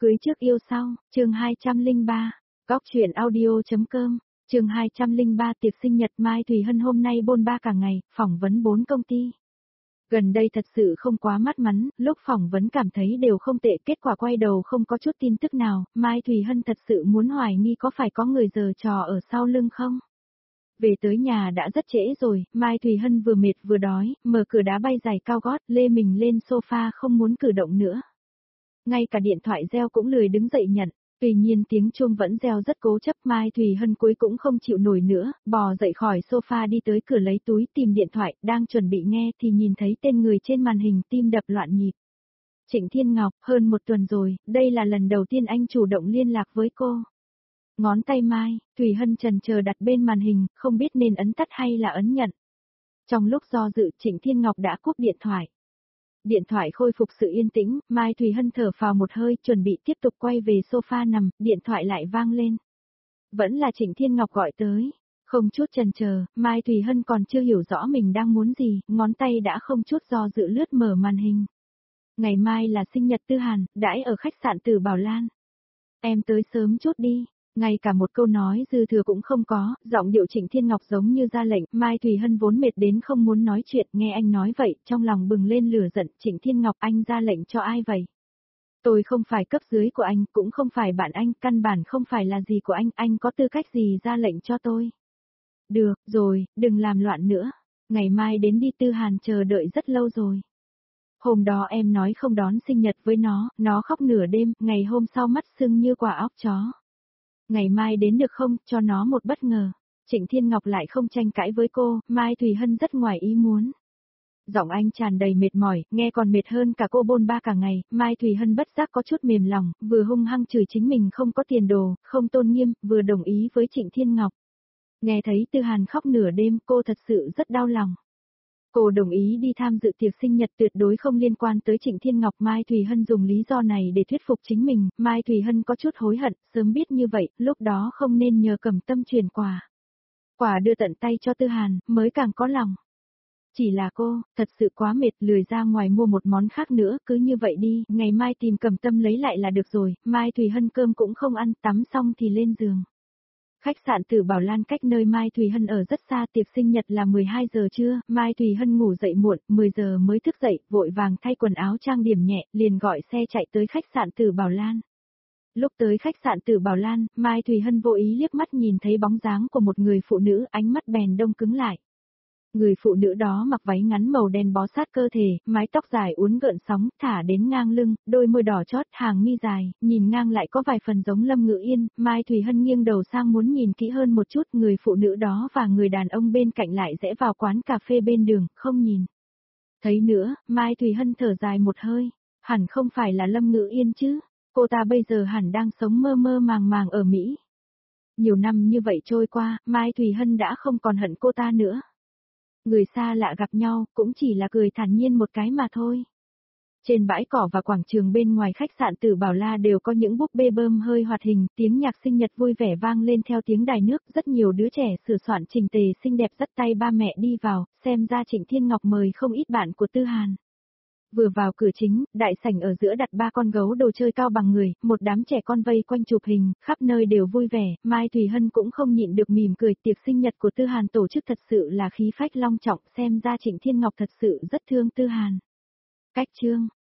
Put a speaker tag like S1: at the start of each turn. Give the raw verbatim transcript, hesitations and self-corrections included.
S1: Cưới trước yêu sau, chương hai trăm lẻ ba, Cóc truyện audio.com, chương hai trăm lẻ ba tiệc sinh nhật Mai Thùy Hân hôm nay bôn ba cả ngày, phỏng vấn bốn công ty. Gần đây thật sự không quá mắt mắn, lúc phỏng vấn cảm thấy đều không tệ, kết quả quay đầu không có chút tin tức nào, Mai Thùy Hân thật sự muốn hoài nghi có phải có người giở trò ở sau lưng không. Về tới nhà đã rất trễ rồi, Mai Thùy Hân vừa mệt vừa đói, mở cửa đá bay giày cao gót, lê mình lên sofa không muốn cử động nữa. Ngay cả điện thoại reo cũng lười đứng dậy nhận, tuy nhiên tiếng chuông vẫn reo rất cố chấp, Mai Thùy Hân cuối cũng không chịu nổi nữa, bò dậy khỏi sofa đi tới cửa lấy túi tìm điện thoại, đang chuẩn bị nghe thì nhìn thấy tên người trên màn hình, tim đập loạn nhịp. Trịnh Thiên Ngọc, hơn một tuần rồi, đây là lần đầu tiên anh chủ động liên lạc với cô. Ngón tay Mai Thùy Hân chần chờ đặt bên màn hình, không biết nên ấn tắt hay là ấn nhận. Trong lúc do dự, Trịnh Thiên Ngọc đã cúp điện thoại. Điện thoại khôi phục sự yên tĩnh, Mai Thùy Hân thở phào một hơi, chuẩn bị tiếp tục quay về sofa nằm, điện thoại lại vang lên. Vẫn là Trịnh Thiên Ngọc gọi tới. Không chút chần chờ, Mai Thùy Hân còn chưa hiểu rõ mình đang muốn gì, ngón tay đã không chút do dự lướt mở màn hình. Ngày mai là sinh nhật Tư Hàn, đãi ở khách sạn Tử Bảo Lan. Em tới sớm chút đi. Ngay cả một câu nói dư thừa cũng không có, giọng điệu Trịnh Thiên Ngọc giống như ra lệnh, Mai Thùy Hân vốn mệt đến không muốn nói chuyện, nghe anh nói vậy, trong lòng bừng lên lửa giận, Trịnh Thiên Ngọc, anh ra lệnh cho ai vậy? Tôi không phải cấp dưới của anh, cũng không phải bạn anh, căn bản không phải là gì của anh, anh có tư cách gì ra lệnh cho tôi? Được, rồi, đừng làm loạn nữa, ngày mai đến đi, Tư Hàn chờ đợi rất lâu rồi. Hôm đó em nói không đón sinh nhật với nó, nó khóc nửa đêm, ngày hôm sau mắt sưng như quả óc chó. Ngày mai đến được không, cho nó một bất ngờ. Trịnh Thiên Ngọc lại không tranh cãi với cô, Mai Thùy Hân rất ngoài ý muốn. Giọng anh tràn đầy mệt mỏi, nghe còn mệt hơn cả cô bôn ba cả ngày, Mai Thùy Hân bất giác có chút mềm lòng, vừa hung hăng chửi chính mình không có tiền đồ, không tôn nghiêm, vừa đồng ý với Trịnh Thiên Ngọc. Nghe thấy Tư Hàn khóc nửa đêm, cô thật sự rất đau lòng. Cô đồng ý đi tham dự tiệc sinh nhật tuyệt đối không liên quan tới Trịnh Thiên Ngọc. Mai Thùy Hân dùng lý do này để thuyết phục chính mình, Mai Thùy Hân có chút hối hận, sớm biết như vậy, lúc đó không nên nhờ Cẩm Tâm truyền quà. Quà đưa tận tay cho Tư Hàn, mới càng có lòng. Chỉ là cô, thật sự quá mệt, lười ra ngoài mua một món khác nữa, cứ như vậy đi, ngày mai tìm Cẩm Tâm lấy lại là được rồi. Mai Thùy Hân cơm cũng không ăn, tắm xong thì lên giường. Khách sạn Tử Bảo Lan cách nơi Mai Thùy Hân ở rất xa, tiệc sinh nhật là mười hai giờ trưa, Mai Thùy Hân ngủ dậy muộn, mười giờ mới thức dậy, vội vàng thay quần áo trang điểm nhẹ, liền gọi xe chạy tới khách sạn Tử Bảo Lan. Lúc tới khách sạn Tử Bảo Lan, Mai Thùy Hân vô ý liếc mắt nhìn thấy bóng dáng của một người phụ nữ, ánh mắt bèn đông cứng lại. Người phụ nữ đó mặc váy ngắn màu đen bó sát cơ thể, mái tóc dài uốn gợn sóng, thả đến ngang lưng, đôi môi đỏ chót, hàng mi dài, nhìn ngang lại có vài phần giống Lâm Ngữ Yên. Mai Thùy Hân nghiêng đầu sang muốn nhìn kỹ hơn một chút, người phụ nữ đó và người đàn ông bên cạnh lại rẽ vào quán cà phê bên đường, không nhìn. Thấy nữa, Mai Thùy Hân thở dài một hơi, hẳn không phải là Lâm Ngữ Yên chứ, cô ta bây giờ hẳn đang sống mơ mơ màng màng ở Mỹ. Nhiều năm như vậy trôi qua, Mai Thùy Hân đã không còn hận cô ta nữa. Người xa lạ gặp nhau, cũng chỉ là cười thản nhiên một cái mà thôi. Trên bãi cỏ và quảng trường bên ngoài khách sạn Tử Bảo La đều có những búp bê bơm hơi hoạt hình, tiếng nhạc sinh nhật vui vẻ vang lên theo tiếng đài nước, rất nhiều đứa trẻ sửa soạn chỉnh tề xinh đẹp dắt tay ba mẹ đi vào, xem ra Trịnh Thiên Ngọc mời không ít bạn của Tư Hàn. Vừa vào cửa chính, đại sảnh ở giữa đặt ba con gấu đồ chơi cao bằng người, một đám trẻ con vây quanh chụp hình, khắp nơi đều vui vẻ, Mai Thùy Hân cũng không nhịn được mỉm cười, tiệc sinh nhật của Tư Hàn tổ chức thật sự là khí phách long trọng, xem ra Trịnh Thiên Ngọc thật sự rất thương Tư Hàn. Cách chương